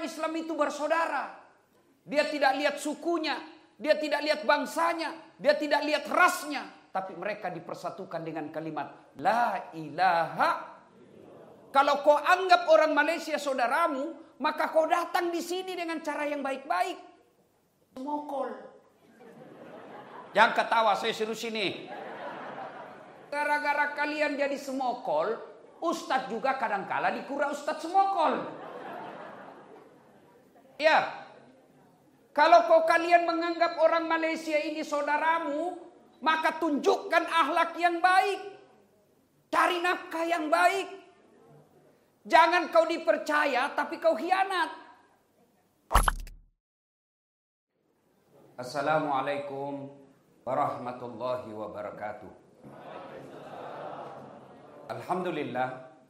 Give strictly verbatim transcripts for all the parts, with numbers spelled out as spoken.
Orang Islam itu bersaudara. Dia tidak lihat sukunya, dia tidak lihat bangsanya, dia tidak lihat rasnya, tapi mereka dipersatukan dengan kalimat La ilaha. Kalau kau anggap orang Malaysia saudaramu, maka kau datang di sini dengan cara yang baik-baik. Semokol. Jangan ketawa, saya suruh sini. Gara-gara kalian jadi semokol, ustadz juga kadangkala dikira ustadz semokol. Ya. Kalau kau kalian menganggap orang Malaysia ini saudaramu, maka tunjukkan akhlak yang baik. Cari nafkah yang baik. Jangan kau dipercaya tapi kau khianat. Assalamualaikum warahmatullahi wabarakatuh. Alhamdulillah.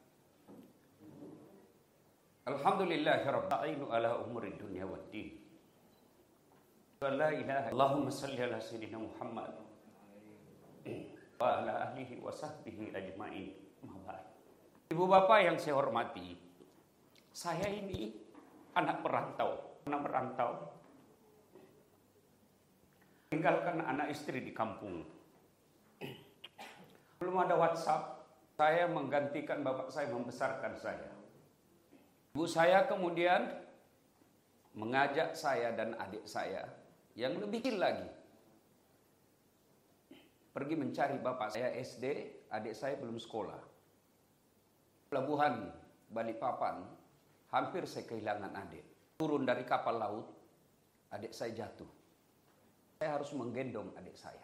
Alhamdulillahirabbil ala umuri dunya waddin. La ilaha Allahumma salli ala sayyidina Muhammad wa ala ahlihi wa sahbihi ajma'in. Ibu bapak yang saya hormati, saya ini anak perantau, anak merantau. Tinggalkan anak istri di kampung. Belum ada WhatsApp, saya menggantikan bapak saya membesarkan saya. Ibu saya kemudian mengajak saya dan adik saya yang lebih kecil lagi pergi mencari bapak saya S D, adik saya belum sekolah. Pelabuhan Balikpapan, hampir saya kehilangan adik. Turun dari kapal laut, adik saya jatuh. Saya harus menggendong adik saya.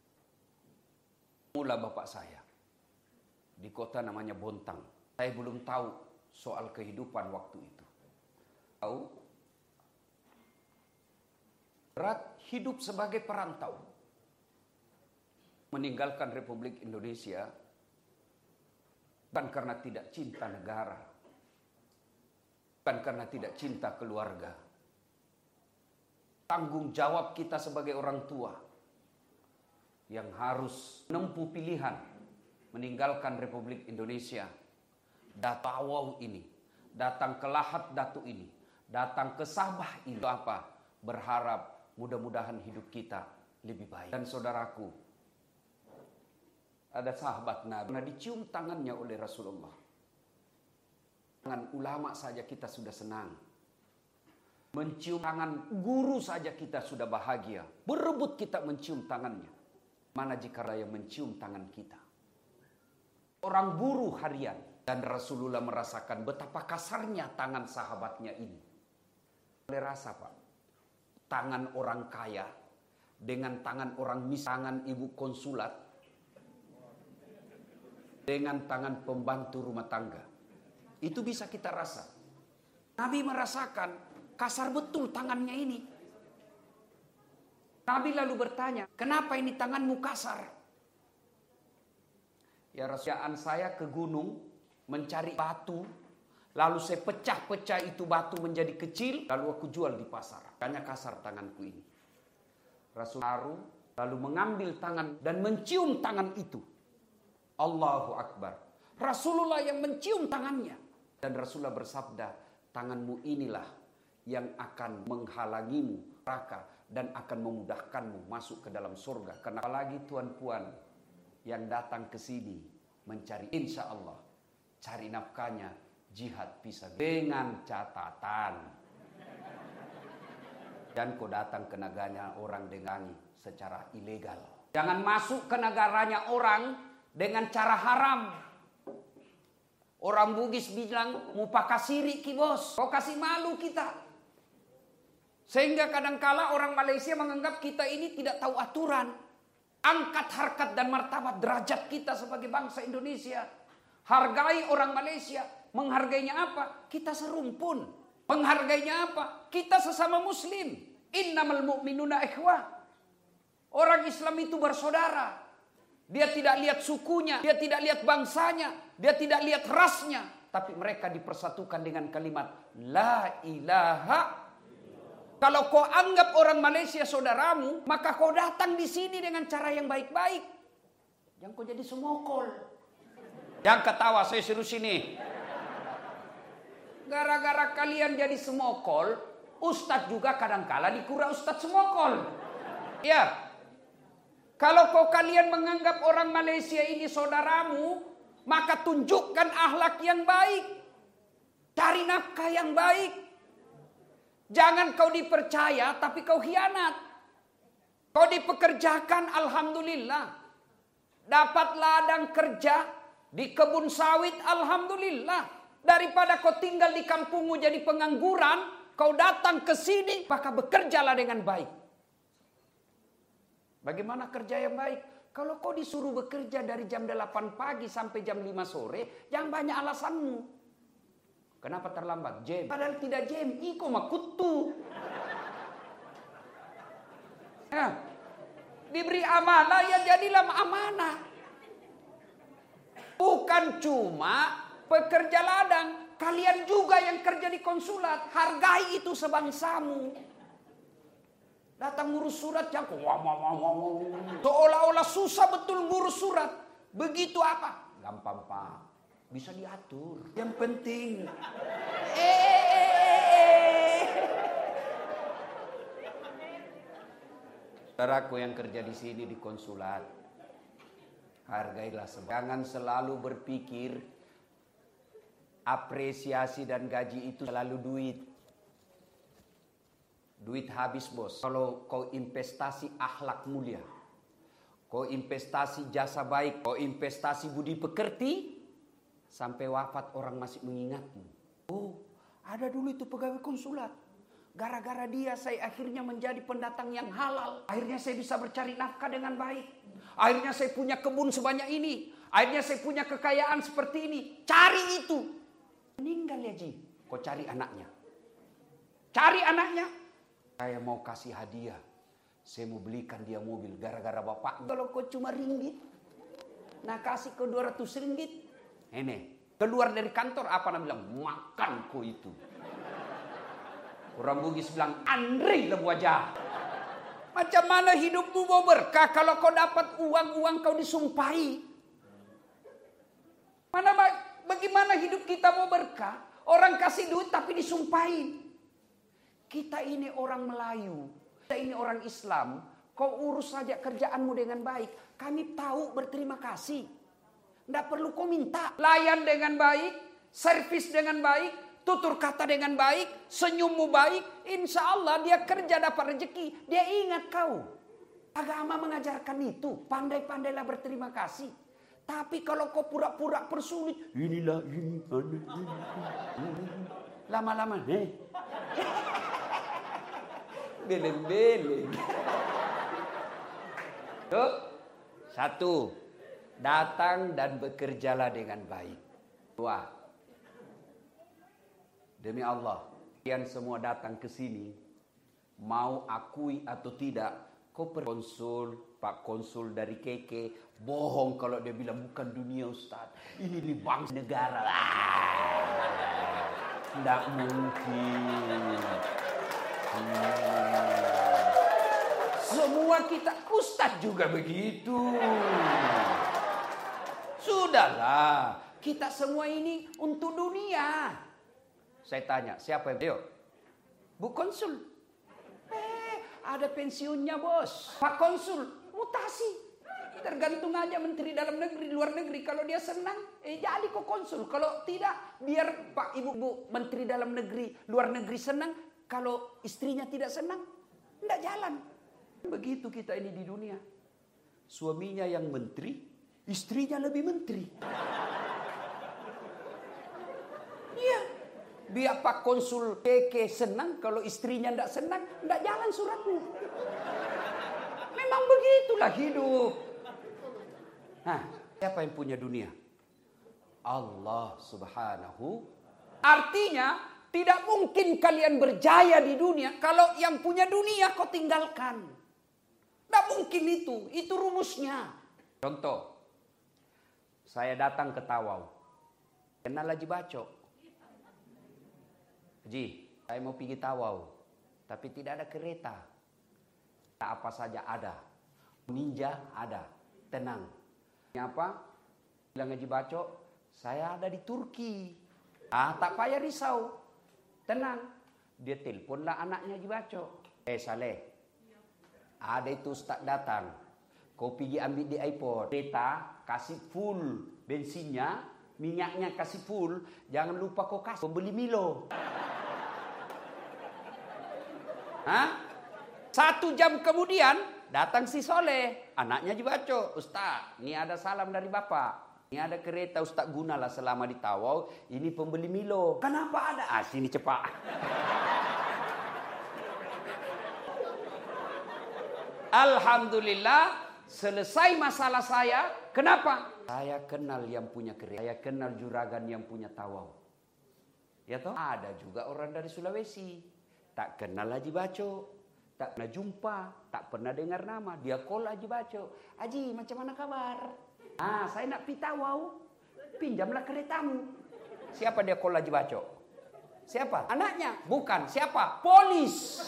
Mula bapak saya di kota namanya Bontang. Saya belum tahu soal kehidupan waktu itu. Tahu? Berat hidup sebagai perantau. Meninggalkan Republik Indonesia bukan karena tidak cinta negara, bukan karena tidak cinta keluarga. Tanggung jawab kita sebagai orang tua yang harus menempuh pilihan meninggalkan Republik Indonesia. Datawau ini, datang ke Lahat Datu ini, datang ke Sabah ini. Apa? Berharap mudah-mudahan hidup kita lebih baik. Dan saudaraku, ada sahabat Nabi, pernah dicium tangannya oleh Rasulullah. Tangan ulama saja kita sudah senang. Mencium tangan guru saja kita sudah bahagia. Berebut kita mencium tangannya. Mana jika raya mencium tangan kita? Orang buruh harian. Dan Rasulullah merasakan betapa kasarnya tangan sahabatnya ini. Boleh rasa Pak? Tangan orang kaya dengan tangan orang miskin, tangan ibu konsulat dengan tangan pembantu rumah tangga. Itu bisa kita rasa. Nabi merasakan kasar betul tangannya ini. Nabi lalu bertanya, kenapa ini tanganmu kasar? Ya Rasulullah, saya ke gunung mencari batu. Lalu saya pecah-pecah itu batu menjadi kecil. Lalu aku jual di pasar. Makanya kasar tanganku ini. Rasulullah lalu mengambil tangan dan mencium tangan itu. Allahu Akbar. Rasulullah yang mencium tangannya. Dan Rasulullah bersabda, tanganmu inilah yang akan menghalangimu neraka dan akan memudahkanmu masuk ke dalam surga. Karena apalagi tuan-puan yang datang ke sini mencari, insya Allah cari nafkahnya jihad bisa dengan catatan. Dan kau datang ke negaranya orang dengan secara ilegal. Jangan masuk ke negaranya orang dengan cara haram. Orang Bugis bilang, mau pakasiri ki bos. Kau kasih malu kita. Sehingga kadangkala orang Malaysia menganggap kita ini tidak tahu aturan. Angkat harkat dan martabat derajat kita sebagai bangsa Indonesia. Hargai orang Malaysia. Menghargainya apa? Kita serumpun. Menghargainya apa? Kita sesama muslim. Innamal mu'minuna ikhwah. Orang Islam itu bersaudara. Dia tidak lihat sukunya, dia tidak lihat bangsanya, dia tidak lihat rasnya, tapi mereka dipersatukan dengan kalimat La ilaha. Kalau kau anggap orang Malaysia saudaramu, maka kau datang di sini dengan cara yang baik-baik. Jangan kau jadi semokol. Jangan ketawa, saya suruh sini. Gara-gara kalian jadi semokol, ustadz juga kadangkala dikura ustadz semokol. Ya. Kalau kau kalian menganggap orang Malaysia ini saudaramu, maka tunjukkan akhlak yang baik. Cari nafkah yang baik. Jangan kau dipercaya tapi kau khianat. Kau dipekerjakan, alhamdulillah. Dapat ladang kerja di kebun sawit, alhamdulillah. Daripada kau tinggal di kampungmu jadi pengangguran, kau datang ke sini, maka bekerjalah dengan baik. Bagaimana kerja yang baik? Kalau kau disuruh bekerja dari jam delapan pagi sampai jam lima sore, jangan banyak alasanmu. Kenapa terlambat? Jam. Padahal tidak jam, iko makutu. Ya. Diberi amanah, ya jadilah amanah. Bukan cuma pekerja ladang, kalian juga yang kerja di konsulat, hargai itu sebangsamu. Datang ngurus surat, jangan wah, wah, wah, wah, wah. Seolah-olah susah betul ngurus surat. Begitu apa? Gampang pak, bisa diatur. Yang penting, eh, saudaraku yang kerja di sini di konsulat, hargailah semua. Jangan selalu berpikir apresiasi dan gaji itu selalu duit. Duit habis bos. Kalau kau investasi akhlak mulia, kau investasi jasa baik, kau investasi budi pekerti, sampai wafat orang masih mengingatmu. Oh, ada dulu itu pegawai konsulat. Gara-gara dia saya akhirnya menjadi pendatang yang halal. Akhirnya saya bisa bercari nafkah dengan baik. Akhirnya saya punya kebun sebanyak ini. Akhirnya saya punya kekayaan seperti ini. Cari itu. Meninggal ya Ji. Kau cari anaknya. Cari anaknya. Saya mau kasih hadiah. Saya mau belikan dia mobil gara-gara bapak. Kalau kau cuma ringgit, nah kasih kau dua ratus ringgit. Ini keluar dari kantor apa namanya bilang makan kau itu. Orang Bugis bilang Andri lah wajah. Macam mana hidupmu mau berkah kalau kau dapat uang-uang kau disumpahi? Mana bagaimana hidup kita mau berkah? Orang kasih duit tapi disumpahin. Kita ini orang Melayu, kita ini orang Islam, kau urus saja kerjaanmu dengan baik. Kami tahu berterima kasih. Tidak perlu kau minta. Layan dengan baik, servis dengan baik, tutur kata dengan baik, senyummu baik. Insya Allah dia kerja dapat rezeki, dia ingat kau. Agama mengajarkan itu, pandai-pandailah berterima kasih. Tapi kalau kau pura-pura persulit, inilah ini, lama-lama, eh. Beleng-beleng. Tuh, satu, datang dan bekerjalah dengan baik. Dua, demi Allah, kalian semua datang ke sini, mau akui atau tidak, kau konsul, Pak Konsul dari Keke, bohong kalau dia bilang bukan dunia Ustaz, ini di bangsa negara. Tidak mungkin. Hmm. Semua kita ustaz juga begitu. Sudahlah, kita semua ini untuk dunia. Saya tanya, siapa yang dia? Bu Konsul. Eh, ada pensiunnya bos. Pak Konsul, mutasi. Tergantung aja menteri dalam negeri, luar negeri. Kalau dia senang, eh jadi kok konsul. Kalau tidak, biar Pak Ibu Bu menteri dalam negeri, luar negeri senang. Kalau istrinya tidak senang, tidak jalan. Begitu kita ini di dunia. Suaminya yang menteri, istrinya lebih menteri. Iya. Biar Pak Konsul Keke senang, kalau istrinya tidak senang, tidak jalan suratnya. Memang begitulah hidup. Nah, siapa yang punya dunia? Allah Subhanahu. Artinya, tidak mungkin kalian berjaya di dunia kalau yang punya dunia kau tinggalkan. Tidak mungkin itu. Itu rumusnya. Contoh. Saya datang ke Tawau. Kenal Haji Bacok. Haji, saya mau pergi Tawau. Tapi tidak ada kereta. Apa saja ada. Ninja ada. Tenang. Apa? Bilang Haji Bacok, saya ada di Turki. Ah, tak payah risau. Tenang. Dia teleponlah anaknya Jibaco. Eh Saleh, ada itu Ustaz datang. Kau pergi ambil di airport. Kereta kasih full bensinnya, minyaknya kasih full. Jangan lupa kau kasih pembeli Milo. Hah? Satu jam kemudian datang si Soleh, anaknya Jibaco. Ustaz, ini ada salam dari bapak. Ini ada kereta Ustaz gunalah selama di Tawau. Ini pembeli Milo. Kenapa ada? Ah, sini cepat. Alhamdulillah, selesai masalah saya. Kenapa? Saya kenal yang punya kereta. Saya kenal juragan yang punya Tawau. Ya toh? Ada juga orang dari Sulawesi. Tak kenal Haji Baco. Tak pernah jumpa. Tak pernah dengar nama. Dia call Haji Baco. Haji, macam mana kabar? Ah, saya nak pergi Tawau. Pinjamlah keretamu. Siapa dia call Haji Baco? Siapa? Anaknya? Bukan. Siapa? Polis.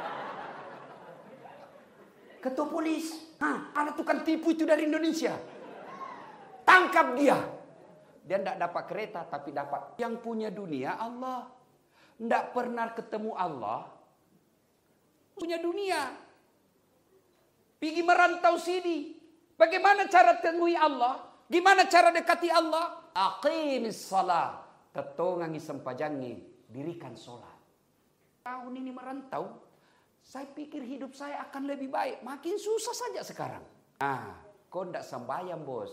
Ketua polis. Hah, ada tukang tipu itu dari Indonesia. Tangkap dia. Dia tidak dapat kereta, tapi dapat yang punya dunia Allah. Tidak pernah ketemu Allah. Punya dunia. Pergi merantau sini. Bagaimana cara temui Allah? Gimana cara dekati Allah? Aqimis salat. Tetongangi sempajangi. Dirikan sholat. Tahun ini merantau. Saya pikir hidup saya akan lebih baik. Makin susah saja sekarang. Ah, kau tidak sembahyang bos.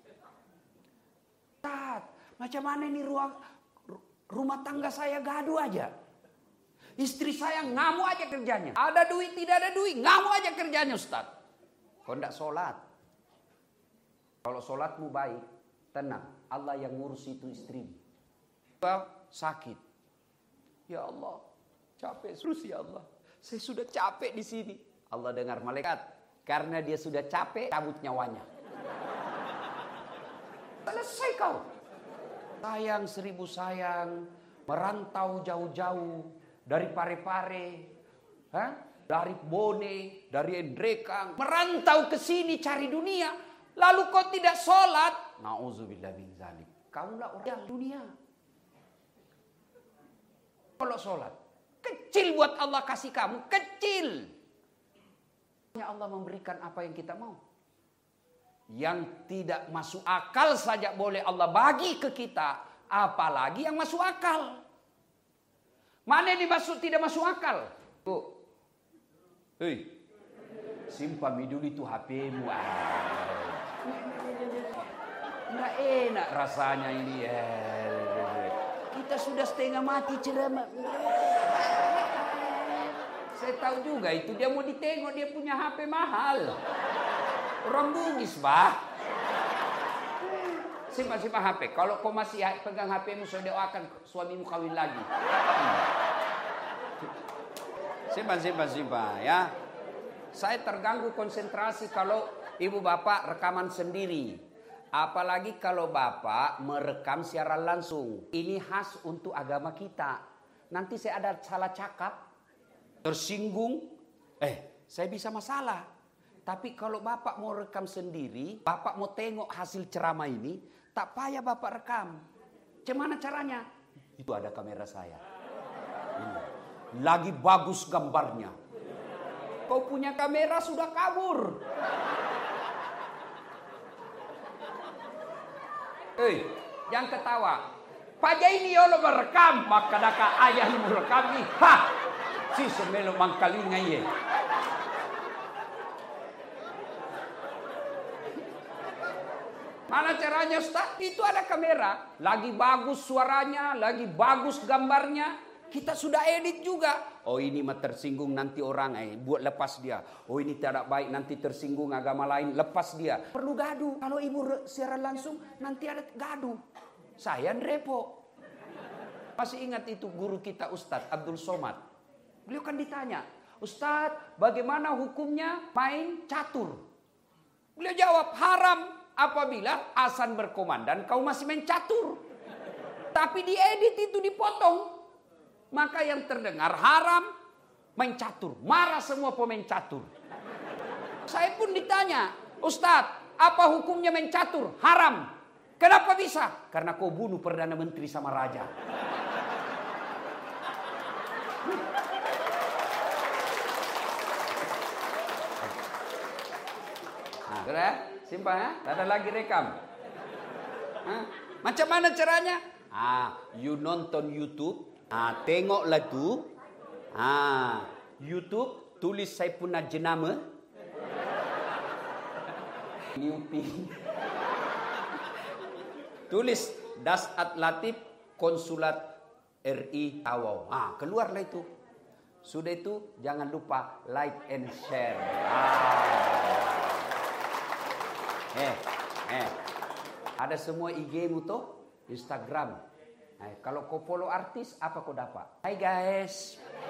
Ustaz, macam mana ini ruang, rumah tangga saya gaduh aja. Istri saya ngamuk aja kerjanya. Ada duit, tidak ada duit. Ngamuk aja kerjanya Ustaz. Kau tidak sholat. Kalau sholatmu baik, tenang. Allah yang ngurus itu istrimu. Kau sakit. Ya Allah, capek terus ya Allah. Saya sudah capek di sini. Allah dengar malaikat. Karena dia sudah capek, cabut nyawanya. Selesai kau. Sayang seribu sayang. Merantau jauh-jauh. Dari Parepare. Hah? Dari Bone. Dari Endrekang. Merantau ke sini cari dunia. Lalu kau tidak sholat. Na'udzubillah min zalik. Kaulah orang dunia. Kalau sholat. Kecil buat Allah kasih kamu. Kecil. Allah memberikan apa yang kita mau. Yang tidak masuk akal saja boleh Allah bagi ke kita. Apalagi yang masuk akal. Mana yang dimaksud tidak masuk akal? Bu. Hei. Simpan dulu itu H P-mu. Nggak enak rasanya ini. Kita sudah setengah mati ceramah. Saya tahu juga itu dia mau ditengok dia punya H P mahal. Orang bugis bah. Simpan-simpan H P. Kalau kau masih pegang H P-mu, saya doakan suamimu kawin lagi. Simpan, simpan, simpan ya. Saya terganggu konsentrasi kalau ibu bapak rekaman sendiri. Apalagi kalau bapak merekam siaran langsung. Ini khas untuk agama kita. Nanti saya ada salah cakap. Tersinggung, eh saya bisa masalah. Tapi kalau bapak mau rekam sendiri, bapak mau tengok hasil ceramah ini, tak payah bapak rekam. Gimana caranya? Itu ada kamera saya. Ini. Lagi bagus gambarnya. Kau punya kamera sudah kabur. Eh, jangan ketawa. Pak Jaini yolo merekam, maka daka ayah lu merekam nih. Hah! Si semelo mangkalinga ye. Mana caranya Ustaz? Itu ada kamera. Lagi bagus suaranya, lagi bagus gambarnya. Kita sudah edit juga. Oh ini mah tersinggung nanti orang. Eh, buat lepas dia. Oh ini tidak baik nanti tersinggung agama lain. Lepas dia. Perlu gaduh. Kalau ibu siaran langsung nanti ada gaduh. Saya repo. Masih ingat itu guru kita Ustadz Abdul Somad. Beliau kan ditanya, Ustadz, bagaimana hukumnya main catur? Beliau jawab, haram apabila azan berkumandang kau masih main catur. Tapi diedit itu dipotong. Maka yang terdengar haram main catur. Marah semua pemain catur. Saya pun ditanya, Ustadz, apa hukumnya main catur? Haram. Kenapa bisa? Karena kau bunuh Perdana Menteri sama Raja. Nah, sudah, simpel ya? Tidak ada lagi rekam. Hah? Macam mana caranya? Ah, you nonton YouTube, ah, tengoklah tu, ah, YouTube tulis saya punya jenama, Niuping, tulis Dasat Latif Konsulat R I Tawau, ah, keluarlah itu. Sudah itu jangan lupa like and share. Ah. Eh, eh, ada semua I G-mu tuh. Instagram. Nah, kalau kau follow artis, apa kau dapat? Hai guys.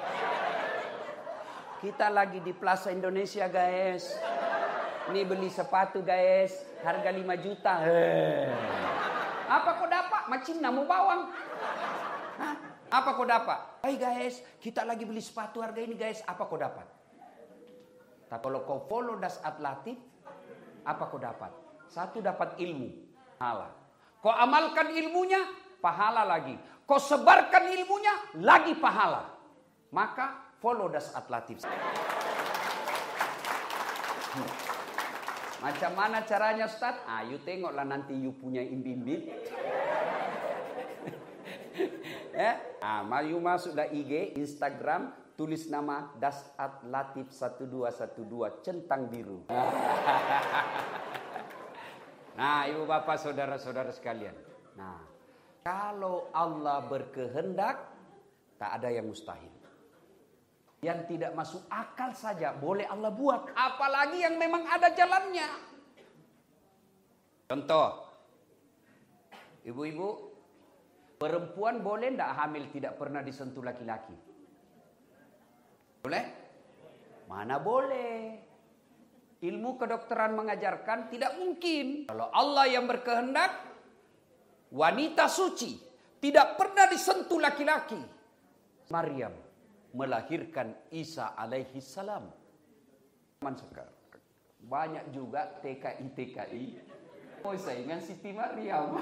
Kita lagi di Plaza Indonesia guys. Ini beli sepatu guys. Harga lima juta. Hei. Apa kau dapat? Macam namu bawang. Hah? Apa kau dapat? Hai guys. Kita lagi beli sepatu harga ini guys. Apa kau dapat? Tapi kalau kau follow Dasat Latif, apa kau dapat? Satu, dapat ilmu. Pahala. Kau amalkan ilmunya, pahala lagi. Kau sebarkan ilmunya, lagi pahala. Maka follow Dasat Latif. Hmm. Macam mana caranya Ustaz? Ah, you tengoklah nanti you punya imbim-imbim. eh? Ah, you masuklah I G, Instagram, tulis nama Dasat Latif satu dua satu dua centang biru. Nah, ibu bapak saudara-saudara sekalian. Nah, kalau Allah berkehendak, tak ada yang mustahil. Yang tidak masuk akal saja boleh Allah buat. Apalagi yang memang ada jalannya. Contoh, ibu-ibu, perempuan boleh tidak hamil tidak pernah disentuh laki-laki? Boleh? Mana boleh? Ilmu kedokteran mengajarkan tidak mungkin. Kalau Allah yang berkehendak, wanita suci tidak pernah disentuh laki-laki. Maryam melahirkan Isa alaihi salam. Banyak juga T K I T K I. Oh, saingan Siti Maryam.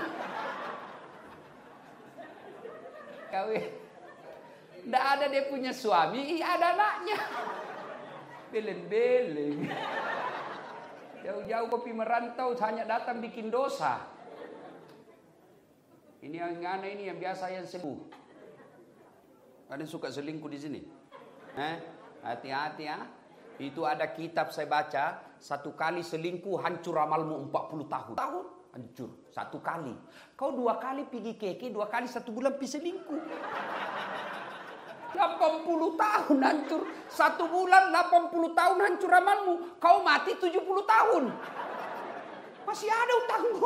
Kawin. Tidak ada dia punya suami, ada anaknya. Beleng-beleng. Jauh-jauh kopi merantau hanya datang bikin dosa. Ini yang aneh ini yang biasa yang sembuh. Ada yang suka selingkuh di sini. Eh, hati-hati ya. Itu ada kitab saya baca, satu kali selingkuh hancur amalmu empat puluh tahun. Tahun hancur satu kali. Kau dua kali pergi keke, dua kali satu bulan pergi selingkuh. delapan puluh tahun hancur. Satu bulan delapan puluh tahun hancur amalmu. Kau mati tujuh puluh tahun. Masih ada utangmu.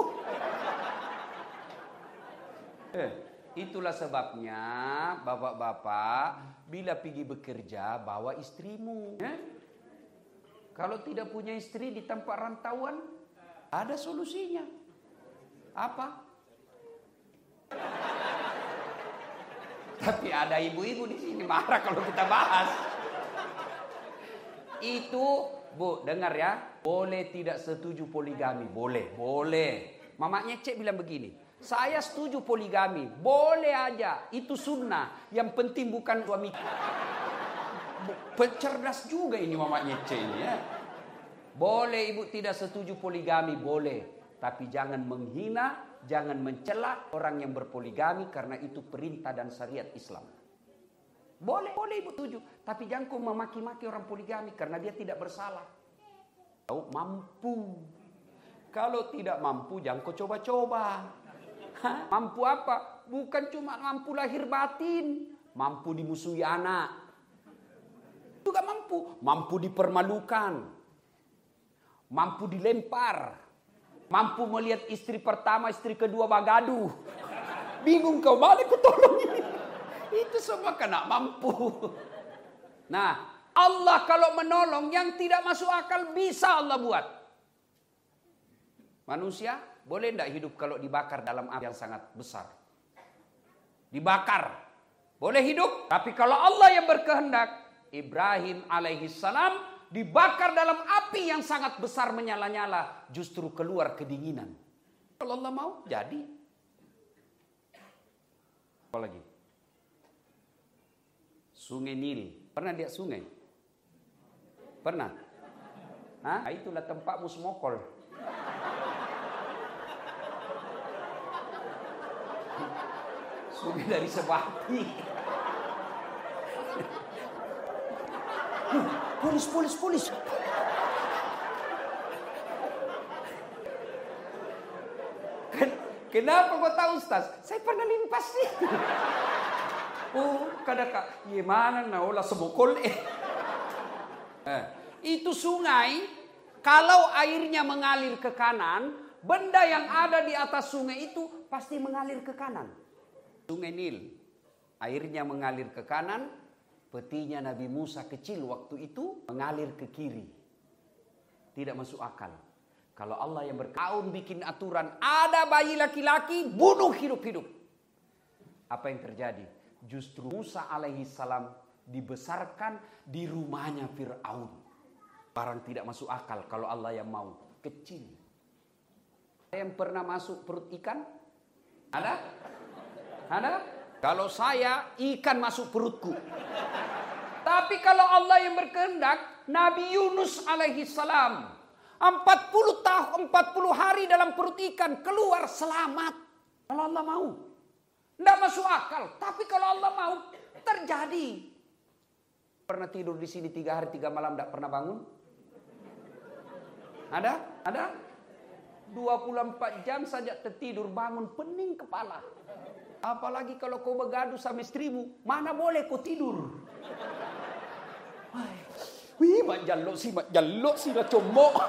Eh, itulah sebabnya bapak-bapak bila pergi bekerja bawa istrimu. Eh? Kalau tidak punya istri di tempat rantauan, ada solusinya. Apa? Tapi ada ibu-ibu di sini marah kalau kita bahas. Itu, Bu, dengar ya. Boleh tidak setuju poligami? Boleh, boleh. Mamanya Cek bilang begini. Saya setuju poligami. Boleh aja. Itu sunnah. Yang penting bukan suami. Cerdas juga ini mamanya Cek ini ya. Boleh ibu tidak setuju poligami? Boleh. Tapi jangan menghina, jangan mencela orang yang berpoligami karena itu perintah dan syariat Islam. Boleh, boleh ibu setuju. Tapi jangan kau memaki-maki orang poligami karena dia tidak bersalah. Kau mampu. Kalau tidak mampu jangan kau coba-coba. Hah? Mampu apa? Bukan cuma mampu lahir batin. Mampu dimusuhi anak. Juga mampu. Mampu dipermalukan. Mampu dilempar. Mampu melihat istri pertama, istri kedua bagaduh. Bingung kau, mana ku tolong ini. Itu semua kena mampu. Nah, Allah kalau menolong yang tidak masuk akal bisa Allah buat. Manusia boleh tidak hidup kalau dibakar dalam api yang sangat besar? Dibakar. Boleh hidup. Tapi kalau Allah yang berkehendak, Ibrahim alaihi salam dibakar dalam api yang sangat besar menyala-nyala, justru keluar kedinginan. Kalau Allah mau, jadi. Apa lagi? Sungai Nil. Pernah lihat sungai? Pernah? Hah? Itulah tempatmu semokol. Sungai dari Sebati. Polis, polis, polis. Kenapa kau tahu, Ustaz? Saya pernah limpas sih. Oh, kadang-kadang gimana naulah sebokol eh. eh. Itu sungai, kalau airnya mengalir ke kanan, benda yang ada di atas sungai itu pasti mengalir ke kanan. Sungai Nil, airnya mengalir ke kanan, petinya Nabi Musa kecil waktu itu mengalir ke kiri. Tidak masuk akal. Kalau Allah yang berkaun bikin aturan, ada bayi laki-laki, bunuh hidup-hidup. Apa yang terjadi? Justru Musa alaihi salam dibesarkan di rumahnya Fir'aun. Barang tidak masuk akal kalau Allah yang mau. Kecil. Ada yang pernah masuk perut ikan? Ada? Ada? Kalau saya, ikan masuk perutku. Tapi kalau Allah yang berkehendak, Nabi Yunus alaihi salam empat puluh tahun, empat puluh hari dalam perut ikan, keluar selamat. Kalau Allah mau. Tidak masuk akal. Tapi kalau Allah mau, terjadi. Pernah tidur di sini tiga hari, tiga malam, tidak pernah bangun? Ada? Ada? dua puluh empat jam saja tertidur, bangun, pening kepala. Apalagi kalau kau bergaduh sama istrimu, mana boleh kau tidur? Wih, mak jaluk sih, mak jaluk sih, dah comok.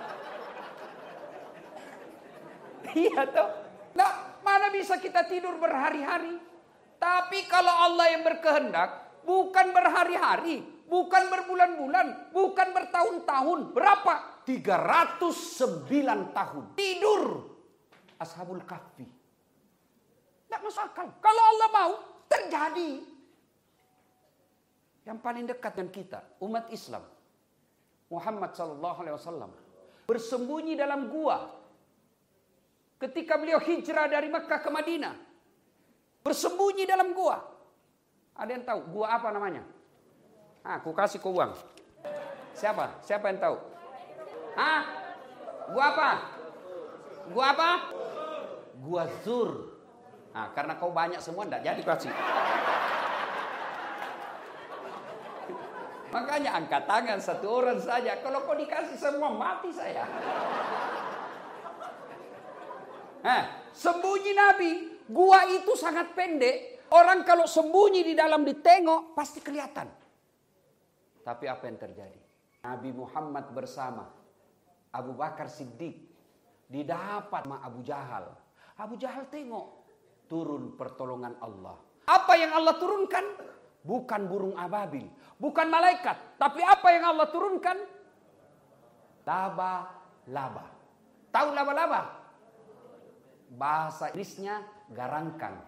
Iya toh. Nah, mana bisa kita tidur berhari-hari? Tapi kalau Allah yang berkehendak, bukan berhari-hari, bukan berbulan-bulan, bukan bertahun-tahun. Berapa? tiga ratus sembilan tahun. Tidur. Ashabul Kahfi. Tidak masuk akal. Kalau Allah mau, terjadi. Yang paling dekat dengan kita, umat Islam, Muhammad sallallahu alaihi wasallam, bersembunyi dalam gua. Ketika beliau hijrah dari Mekah ke Madinah, bersembunyi dalam gua. Ada yang tahu gua apa namanya? Ah, aku kasih kau uang. Siapa? Siapa yang tahu? Ah, gua apa? Gua apa? Gua Zur. Nah, karena kau banyak semua, enggak jadi kasih. Makanya angkat tangan satu orang saja. Kalau kau dikasih semua, mati saya. Nah, sembunyi Nabi. Gua itu sangat pendek. Orang kalau sembunyi di dalam ditengok, pasti kelihatan. Tapi apa yang terjadi? Nabi Muhammad bersama Abu Bakar Siddiq didapat sama Abu Jahal. Abu Jahal tengok. Turun pertolongan Allah. Apa yang Allah turunkan? Bukan burung ababil, bukan malaikat, tapi apa yang Allah turunkan? Laba-laba. Tahu laba-laba? Bahasa Inggrisnya garangkang.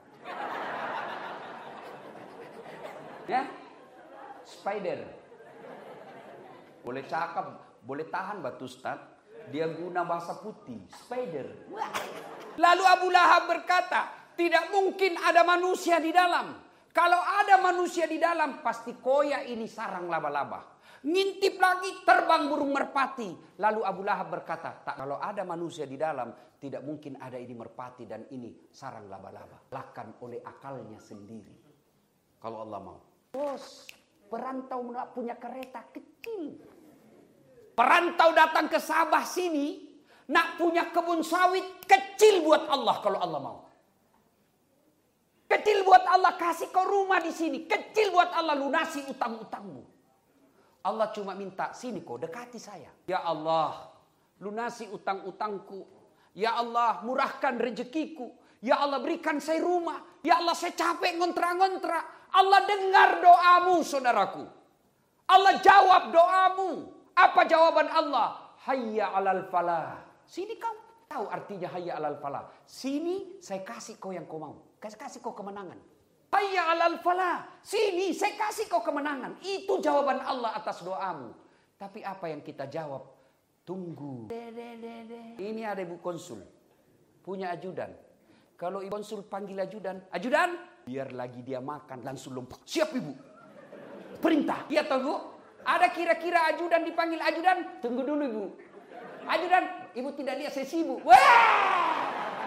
Ya? Spider. Boleh cakap, boleh tahan batu Ustaz. Dia guna bahasa putih, spider. Lalu Abu Lahab berkata, tidak mungkin ada manusia di dalam. Kalau ada manusia di dalam, pasti koya ini sarang laba-laba. Ngintip lagi, terbang burung merpati. Lalu Abu Lahab berkata, tak, kalau ada manusia di dalam, tidak mungkin ada ini merpati dan ini sarang laba-laba. Lakan oleh akalnya sendiri. Kalau Allah mau. Bos, perantau punya kereta kecil. Perantau datang ke Sabah sini, nak punya kebun sawit kecil buat Allah kalau Allah mau. Kecil buat Allah, kasih kau rumah di sini. Kecil buat Allah, lunasi utang-utangmu. Allah cuma minta, sini kau dekati saya. Ya Allah, lunasi utang-utangku. Ya Allah, murahkan rezekiku. Ya Allah, berikan saya rumah. Ya Allah, saya capek ngontrak-ngontrak. Allah dengar doamu, saudaraku. Allah jawab doamu. Apa jawaban Allah? Hayya alal falah. Sini kau. Tahu artinya hayya alal falah. Sini saya kasih kau yang kau mau. Kasih kasih kau kemenangan. Hayya alal falah. Sini saya kasih kau kemenangan. Itu jawaban Allah atas doamu. Tapi apa yang kita jawab? Tunggu. Ini ada ibu konsul. Punya ajudan. Kalau ibu konsul panggil ajudan. Ajudan. Biar lagi dia makan langsung lompat. Siap ibu. perintah. Iya toh Bu? Ada kira-kira ajudan dipanggil ajudan, tunggu dulu Ibu. Ajudan, Ibu tidak lihat saya sibuk. Wah!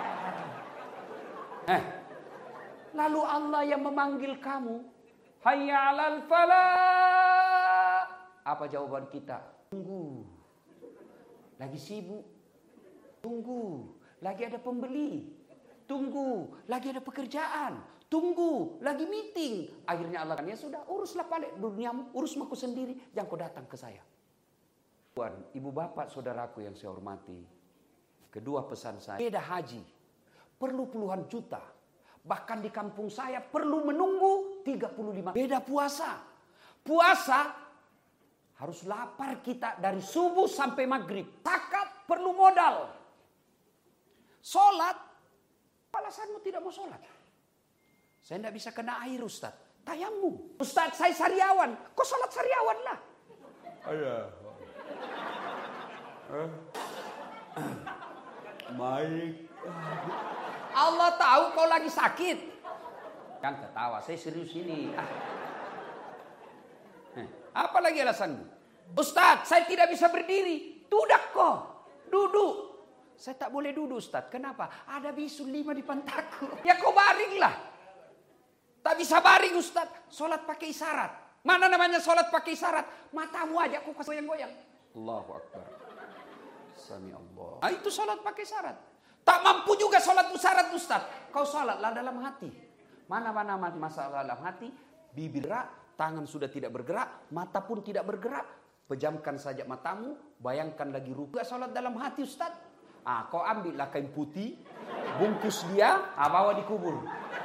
Eh, lalu Allah yang memanggil kamu. Hayya 'alal falah. Apa jawaban kita? Tunggu. Lagi sibuk. Tunggu. Lagi ada pembeli. Tunggu. Lagi ada pekerjaan. Tunggu, lagi meeting. Akhirnya Allah kan, ya sudah, uruslah balik duniamu, urus aku sendiri, jangan kau datang ke saya. Tuan, ibu bapak, saudaraku yang saya hormati. Kedua pesan saya, beda haji, perlu puluhan juta. Bahkan di kampung saya perlu menunggu tiga puluh lima. Beda puasa. Puasa harus lapar kita dari subuh sampai maghrib. Zakat perlu modal. Sholat, alasanmu tidak mau sholat. Saya tidak bisa kena air Ustaz. Tayamum. Ustaz saya sariawan. Kok sholat sariawan lah? Ada. Baik. Allah tahu kau lagi sakit. Kan ketawa. Saya serius ini. Apa lagi alasanmu? Ustaz saya tidak bisa berdiri. Tudak kok. Duduk. Saya tak boleh duduk Ustaz. Kenapa? Ada bisul lima di pantatku. Ya kau baringlah. Tak bisa baring Ustaz. Sholat pakai isyarat. Mana namanya sholat pakai isyarat? Matamu aja kok goyang-goyang. Allahu Akbar. Sami Allah. Nah, itu sholat pakai isyarat. Tak mampu juga sholat isyarat Ustaz. Kau sholatlah dalam hati. Mana-mana masalah dalam hati. Bibir gerak, tangan sudah tidak bergerak, mata pun tidak bergerak. Pejamkan saja matamu. Bayangkan lagi ruku. Sholat dalam hati Ustaz. Ah, kau ambillah kain putih. Bungkus dia. Ah, bawa dikubur.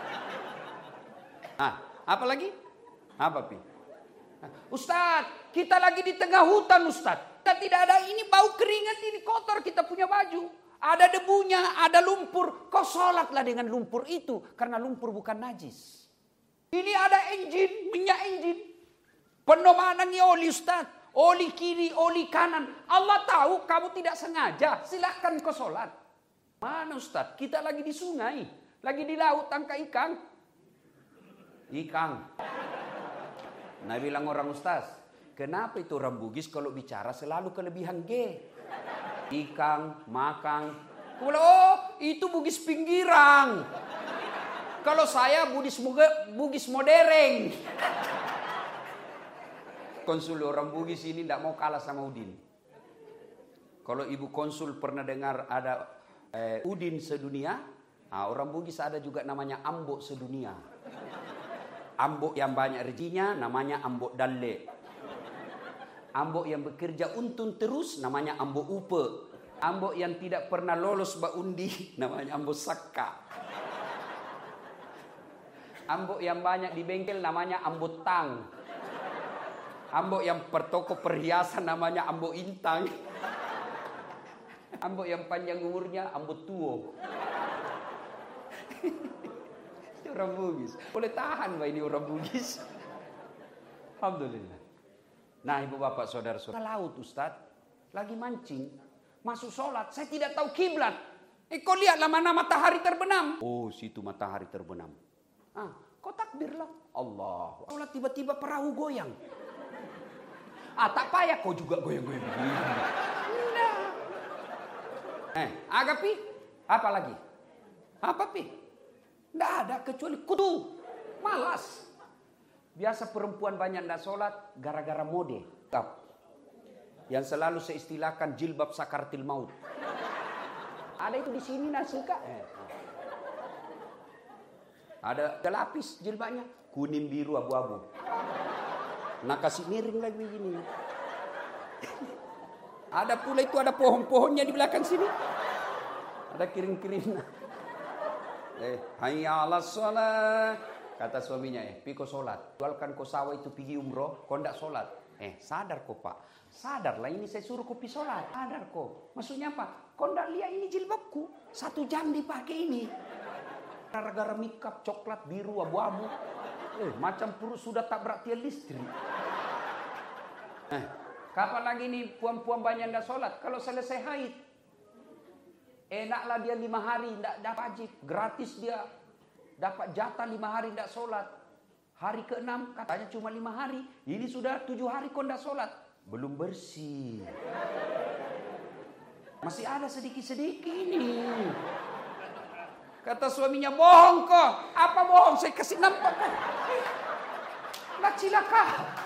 Ah, apa lagi? Apa pi? Ustaz, kita lagi di tengah hutan Ustaz. Kita tidak ada ini bau keringat ini kotor kita punya baju. Ada debunya, ada lumpur. Kau sholatlah dengan lumpur itu. Karena lumpur bukan najis. Ini ada engine, minyak engine. Penuh manangi oli Ustaz. Oli kiri, oli kanan. Allah tahu kamu tidak sengaja. Silahkan kau sholat. Mana Ustaz? Kita lagi di sungai. Lagi di laut tangkap ikan. Ikan. Nah bilang orang Ustaz, kenapa itu orang Bugis kalau bicara selalu kelebihan G? Ikan, makan. Oh itu Bugis pinggiran. Kalau saya Bugis, Bugis modern. Konsul orang Bugis ini tidak mau kalah sama Udin. Kalau ibu konsul pernah dengar ada eh, Udin sedunia, nah, orang Bugis ada juga namanya Ambok sedunia. Ambok yang banyak rezekinya namanya Ambok Dalle. Ambok yang bekerja untung terus namanya Ambok Upe. Ambok yang tidak pernah lolos baundi namanya Ambok Sakka. Ambok yang banyak di bengkel namanya Ambok Tang. Ambok yang pertoko perhiasan namanya Ambok Intang. Ambok yang panjang umurnya Ambok Tuo. Orang Bugis. Boleh tahan Pak ini orang Bugis. Alhamdulillah. Nah ibu bapak saudara-saudara. Ke laut Ustaz. Lagi mancing. Masuk sholat. Saya tidak tahu kiblat. Eh kau lihatlah mana matahari terbenam. Oh situ matahari terbenam. Ah, kau takbirlah. Allah. Sholat tiba-tiba perahu goyang. Ah tak payah kau juga goyang-goyang begini. Nah. Eh agapi. Apa lagi? Apa pi? Tidak ada kecuali kudu. Malas. Biasa perempuan banyak tidak sholat gara-gara mode. Yang selalu saya istilahkan jilbab sakartil maut. Ada itu di sini nak suka. Eh. Ada lapis jilbabnya. Kuning, biru, abu-abu. Nah kasih miring lagi begini. Ada pula itu ada pohon-pohonnya di belakang sini. Ada kiring-kiring. Eh, hayya 'alas shalah. Kata suaminya, eh, pi kau sholat. Jualkan kau sawah itu pergi umroh, kau ndak sholat. Eh, sadar kau pak. Sadarlah ini saya suruh kau pi sholat. Sadar kau. Maksudnya apa? Kau ndak lihat ini jilbabku. Satu jam dipakai ini. Gara-gara makeup coklat, biru, abu-abu. Eh, macam perut sudah tak berakti listrik. Eh, kapan lagi nih puan-puan banyak ndak sholat? Kalau selesai haid. Enaklah dia lima hari tidak dapat wajib. Gratis dia. Dapat jatah lima hari tidak sholat. Hari keenam katanya cuma lima hari. Ini sudah tujuh hari kau tidak sholat. Belum bersih. Masih ada sedikit-sedikit ini. Kata suaminya, bohong kok. Apa bohong? Saya kasih nampak. Lah cilaka.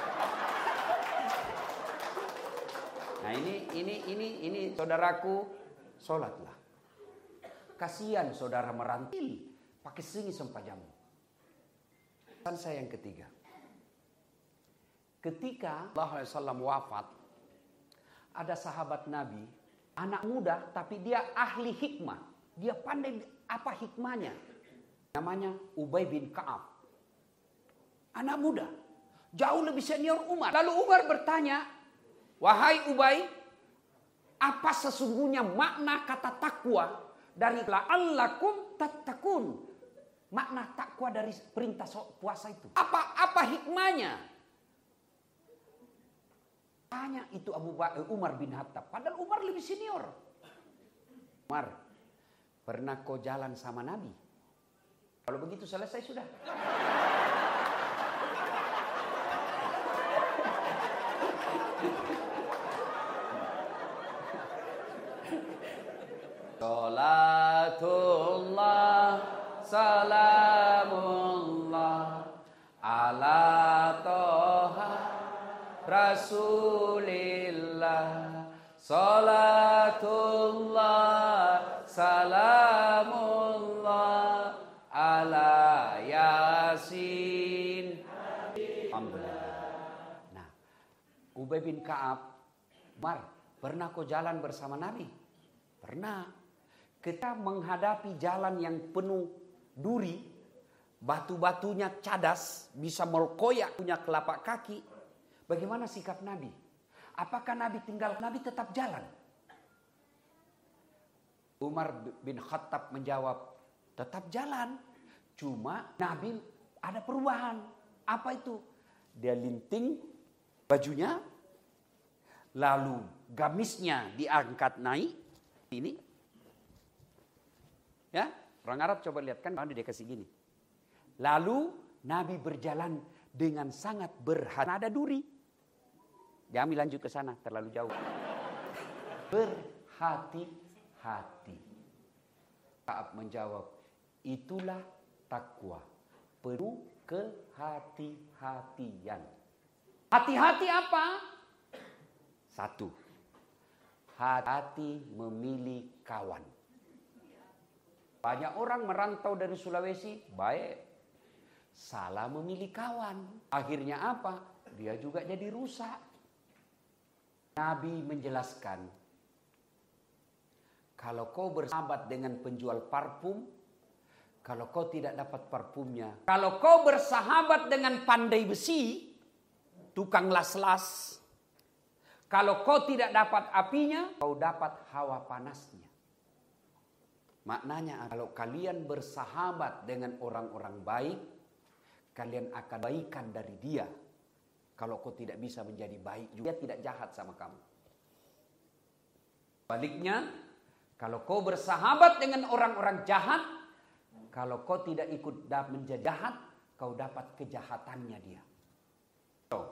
Nah ini, ini, ini, ini saudaraku, sholatlah. Kasihan saudara merantil, pakai singi sempajamu. Dan saya yang ketiga. Ketika Allah shallallahu alaihi wasallam wafat, ada sahabat Nabi, anak muda, tapi dia ahli hikmah. Dia pandai apa hikmahnya. Namanya Ubay bin Ka'ab. Anak muda. Jauh lebih senior Umar. Lalu Umar bertanya, wahai Ubay, apa sesungguhnya makna kata takwa dari la'allakum tattaqun? Makna takwa dari perintah puasa itu. Apa apa hikmahnya? Tanya itu Abu Bakar, Umar bin Khattab. Padahal Umar lebih senior. Umar, pernah kau jalan sama Nabi? Kalau begitu selesai sudah. Salatullah, salamullah, ala toha Rasulillah. Salatullah, salamullah, ala Yasin. Alhamdulillah. Nah, Ubay bin Ka'ab, Umar, pernah kau jalan bersama Nabi? Pernah. Kita menghadapi jalan yang penuh duri, batu-batunya cadas, bisa melkoyak punya telapak kaki. Bagaimana sikap Nabi? Apakah Nabi tinggal? Nabi tetap jalan. Umar bin Khattab menjawab, tetap jalan. Cuma Nabi ada perubahan. Apa itu? Dia linting bajunya, lalu gamisnya diangkat naik. Ini. Ya, orang Arab coba lihat kan, dia kasih gini. Lalu Nabi berjalan dengan sangat berhati. Ada duri. Jangan lanjut ke sana, terlalu jauh. Berhati-hati. Ka'ab menjawab, itulah takwa. Penuh kehati-hatian. Hati-hati apa? Satu. Hati memilih kawan. Banyak orang merantau dari Sulawesi, baik. Salah memilih kawan. Akhirnya apa? Dia juga jadi rusak. Nabi menjelaskan, kalau kau bersahabat dengan penjual parfum, kalau kau tidak dapat parfumnya. Kalau kau bersahabat dengan pandai besi, tukang las-las, kalau kau tidak dapat apinya, kau dapat hawa panasnya. Maknanya kalau kalian bersahabat dengan orang-orang baik, kalian akan baikan dari dia. Kalau kau tidak bisa menjadi baik juga, dia tidak jahat sama kamu. Baliknya, kalau kau bersahabat dengan orang-orang jahat, kalau kau tidak ikut menjadi jahat, kau dapat kejahatannya dia. So,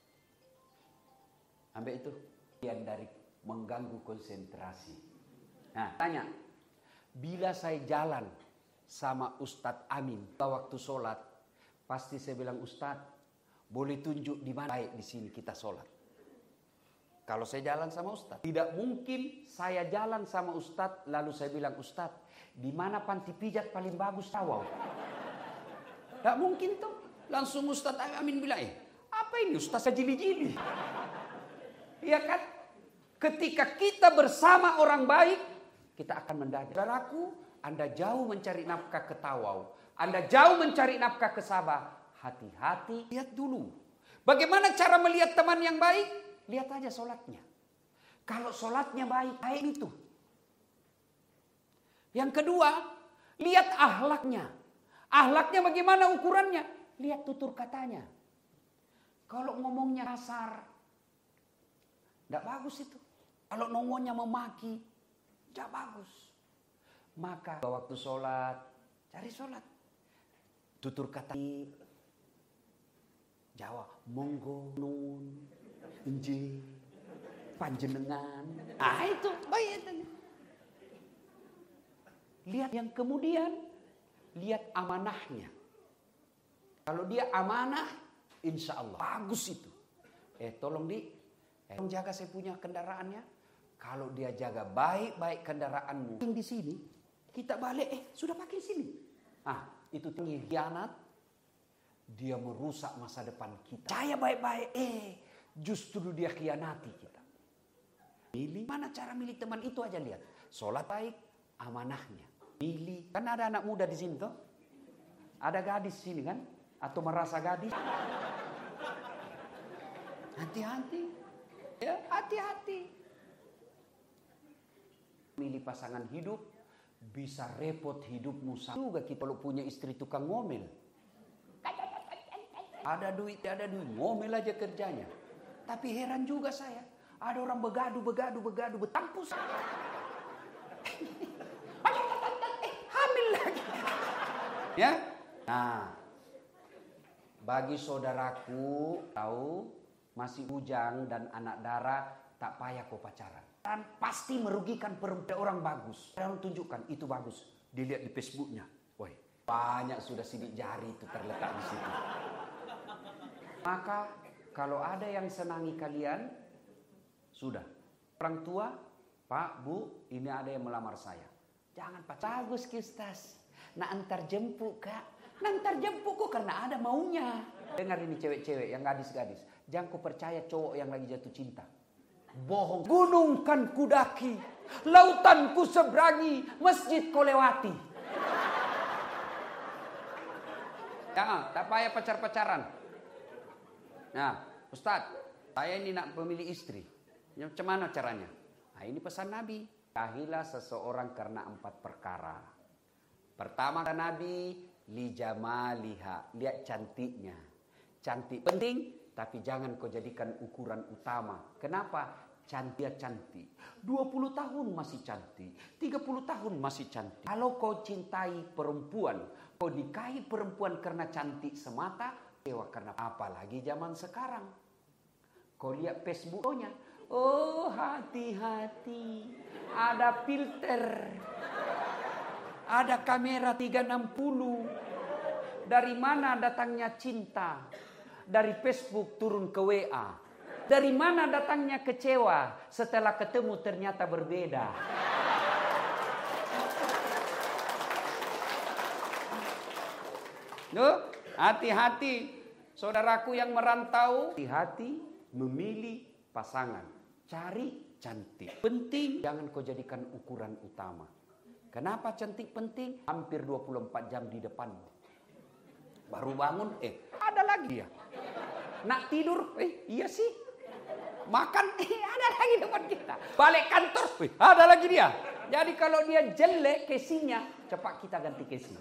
ambil itu. Yang dari mengganggu konsentrasi. Nah, tanya. Bila saya jalan sama Ustadz Amin waktu sholat, pasti saya bilang, Ustadz, boleh tunjuk di mana baik di sini kita sholat. Kalau saya jalan sama Ustadz, tidak mungkin saya jalan sama Ustadz lalu saya bilang, Ustadz, di mana panti pijat paling bagus tawau? Tidak mungkin tuh. Langsung Ustadz Amin bilang, eh, apa ini Ustadz jili-jili? Iya kan? Ketika kita bersama orang baik, kita akan mendadak. Saudaraku, Anda jauh mencari nafkah ke Tawau. Anda jauh mencari nafkah ke Sabah. Hati-hati, lihat dulu. Bagaimana cara melihat teman yang baik? Lihat aja sholatnya. Kalau sholatnya baik, baik itu. Yang kedua, lihat ahlaknya. Ahlaknya bagaimana ukurannya? Lihat tutur katanya. Kalau ngomongnya kasar, tidak bagus itu. Kalau ngomongnya memaki, tidak bagus. Maka waktu sholat, cari sholat. Tutur kata. Jawa, monggo nun, nji, panjenengan. Ah itu bayatannya. Lihat yang kemudian, lihat amanahnya. Kalau dia amanah, insya Allah bagus itu. Eh tolong di, eh, tolong jaga saya punya kendaraannya. Kalau dia jaga baik-baik kendaraanmu, yang di sini kita balik, eh sudah pakai sini. Ah itu pengkhianat, dia merusak masa depan kita. Saya baik-baik, eh justru dia khianati kita. Milih mana cara milih teman itu aja lihat. Sholat baik, amanahnya. Milih, kan ada anak muda di sini toh, ada gadis di sini kan, atau merasa gadis. Hati-hati, ya hati-hati. Milih pasangan hidup bisa repot hidupmu juga kita kalau punya istri tukang ngomel. Ada duit, ada duit, ngomel aja kerjanya. Tapi heran juga saya, ada orang begadu, begadu, begadu, betampus. Hamil lagi. Ya, nah, bagi saudaraku tahu masih bujang dan anak darah tak payah kau pacaran. Dan pasti merugikan perempuan orang bagus. Dan tunjukkan itu bagus. Dilihat di Facebooknya. Woi, banyak sudah sidik jari itu terletak di situ. Maka kalau ada yang senangi kalian, sudah. Orang tua, Pak, Bu, ini ada yang melamar saya. Jangan pacaran. Bagus ki Ustaz. Nah antar jemput kak. Nah antar jemput kok karena ada maunya. Dengar ini cewek-cewek yang gadis-gadis. Jangan kau percaya cowok yang lagi jatuh cinta. Bohong. Gunung kan kudaki, lautan ku seberangi, masjid kau lewati. Jangan, tak payah pacar-pacaran. Nah, Ustadz, saya ini nak memilih istri. Macam mana caranya? Nah, ini pesan Nabi. Kahilah seseorang karena empat perkara. Pertama kata Nabi, li jamaliha, lihat cantiknya. Cantik penting, tapi jangan kau jadikan ukuran utama. Kenapa? Cantik cantik. dua puluh tahun masih cantik. tiga puluh tahun masih cantik. Kalau kau cintai perempuan, kau nikahi perempuan karena cantik semata, dewa karena apalagi zaman sekarang. Kau lihat Facebooknya. Oh hati-hati. Ada filter. Ada kamera tiga enam puluh. Dari mana datangnya cinta? Dari Facebook turun ke W A. Dari mana datangnya kecewa? Setelah ketemu ternyata berbeda. Loh, hati-hati. Saudaraku yang merantau, hati-hati memilih pasangan. Cari cantik. Penting, jangan kau jadikan ukuran utama. Kenapa cantik penting? Hampir dua puluh empat jam di depanmu. Baru bangun, eh ada lagi ya. Nak tidur, eh iya sih. Makan, eh ada lagi depan kita. Balik kantor, eh ada lagi dia. Jadi kalau dia jelek kesinya, cepat kita ganti kesi.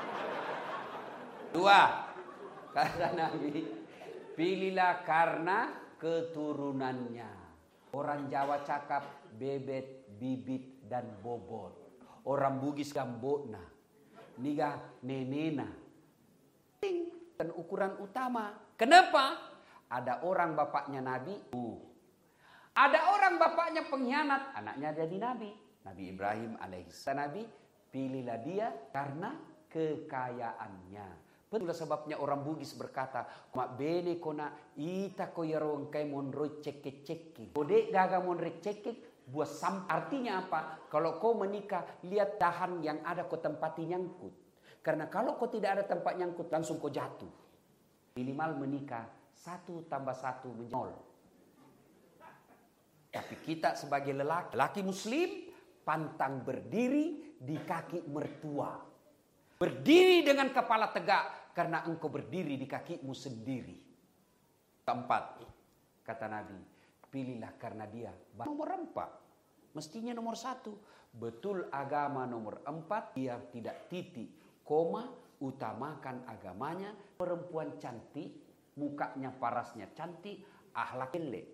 Dua, kata Nabi, pilihlah karena keturunannya. Orang Jawa cakap bebet, bibit, dan bobot. Orang Bugis gambotna. Niga nenena. Dan ukuran utama. Kenapa? Ada orang bapaknya Nabi. Uh. Ada orang bapaknya pengkhianat. Anaknya jadi Nabi. Nabi Ibrahim alaihissalam. Nabi pilihlah dia karena kekayaannya. Itulah sebabnya orang Bugis berkata, mak bene kona ita ko yarong kai monro cekek cekek. Kode gaga monro cekek buat sam. Artinya apa? Kalau kau menikah, lihat dahan yang ada kau tempati nyangkut. Karena kalau kau tidak ada tempat nyangkut, langsung kau jatuh. Minimal menikah satu tambah satu menjadi nol. Tapi kita sebagai lelaki, lelaki muslim, pantang berdiri di kaki mertua. Berdiri dengan kepala tegak karena engkau berdiri di kakimu sendiri. Keempat, kata Nabi, pilihlah karena dia nomor empat. Mestinya nomor satu. Betul agama nomor empat, dia tidak titik, koma, utamakan agamanya. Perempuan cantik, mukanya parasnya cantik, akhlak jelek.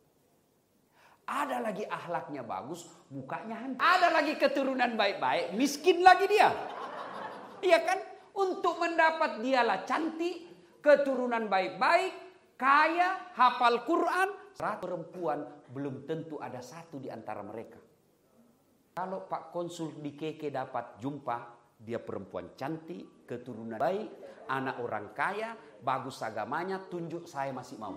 Ada lagi akhlaknya bagus, mukanya hancur. Ada lagi keturunan baik-baik, miskin lagi dia. Iya kan? Untuk mendapat dialah cantik, keturunan baik-baik, kaya, hafal Quran, perempuan belum tentu ada satu di antara mereka. Kalau Pak Konsul di K K dapat jumpa, dia perempuan cantik, keturunan baik, anak orang kaya, bagus agamanya, tunjuk saya masih mau.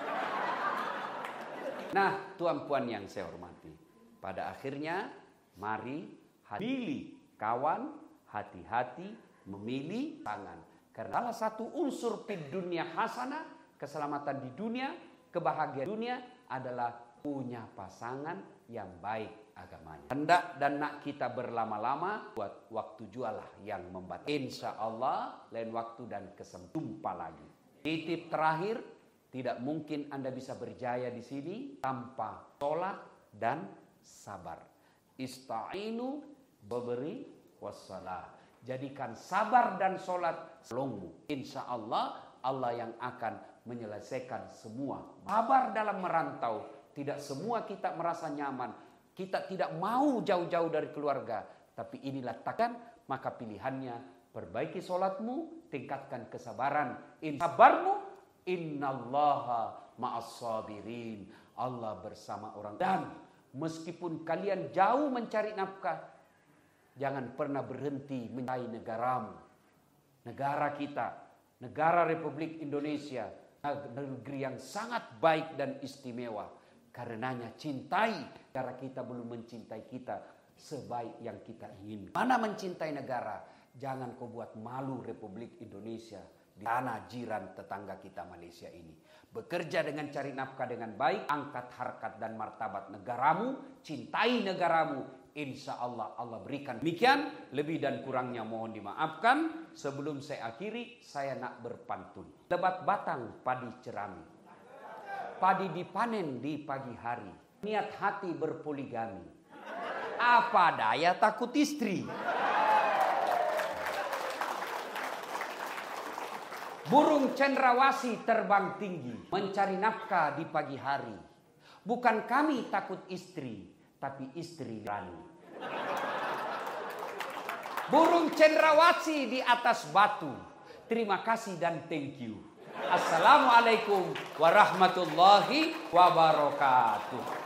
Nah, tuan-puan yang saya hormati, pada akhirnya mari pilih kawan, hati-hati memilih tangan. Karena salah satu unsur di dunia hasanah, keselamatan di dunia, kebahagiaan dunia adalah punya pasangan yang baik agamanya. Hendak dan nak kita berlama-lama, buat waktu jualah yang membatas. Insya Allah lain waktu dan kesempatan jumpa lagi. Titip terakhir, tidak mungkin Anda bisa berjaya di sini tanpa sholat dan sabar. Ista'inu beri wassalah. Jadikan sabar dan sholat selongmu. Insya Allah, Allah yang akan menyelesaikan semua. Sabar dalam merantau. Tidak semua kita merasa nyaman. Kita tidak mau jauh-jauh dari keluarga. Tapi inilah takkan, maka pilihannya perbaiki sholatmu, tingkatkan kesabaran. In sabarmu, innallaha ma'as-sabirin. Allah bersama orang. Dan meskipun kalian jauh mencari nafkah, jangan pernah berhenti mencari negaramu. Negara kita, negara Republik Indonesia, negeri yang sangat baik dan istimewa. Karenanya cintai negara kita, belum mencintai kita sebaik yang kita ingin. Mana mencintai negara? Jangan kau buat malu Republik Indonesia di tanah jiran tetangga kita Malaysia ini. Bekerja dengan cari nafkah dengan baik, angkat harkat dan martabat negaramu, cintai negaramu. Insya Allah Allah berikan. Demikian, lebih dan kurangnya mohon dimaafkan. Sebelum saya akhiri, saya nak berpantun. Lebat batang padi cerami, padi dipanen di pagi hari. Niat hati berpoligami, apa daya takut istri. Burung cendrawasih terbang tinggi, mencari nafkah di pagi hari. Bukan kami takut istri, tapi istri berani. Burung cendrawasih di atas batu. Terima kasih dan thank you. Assalamualaikum warahmatullahi wabarakatuh.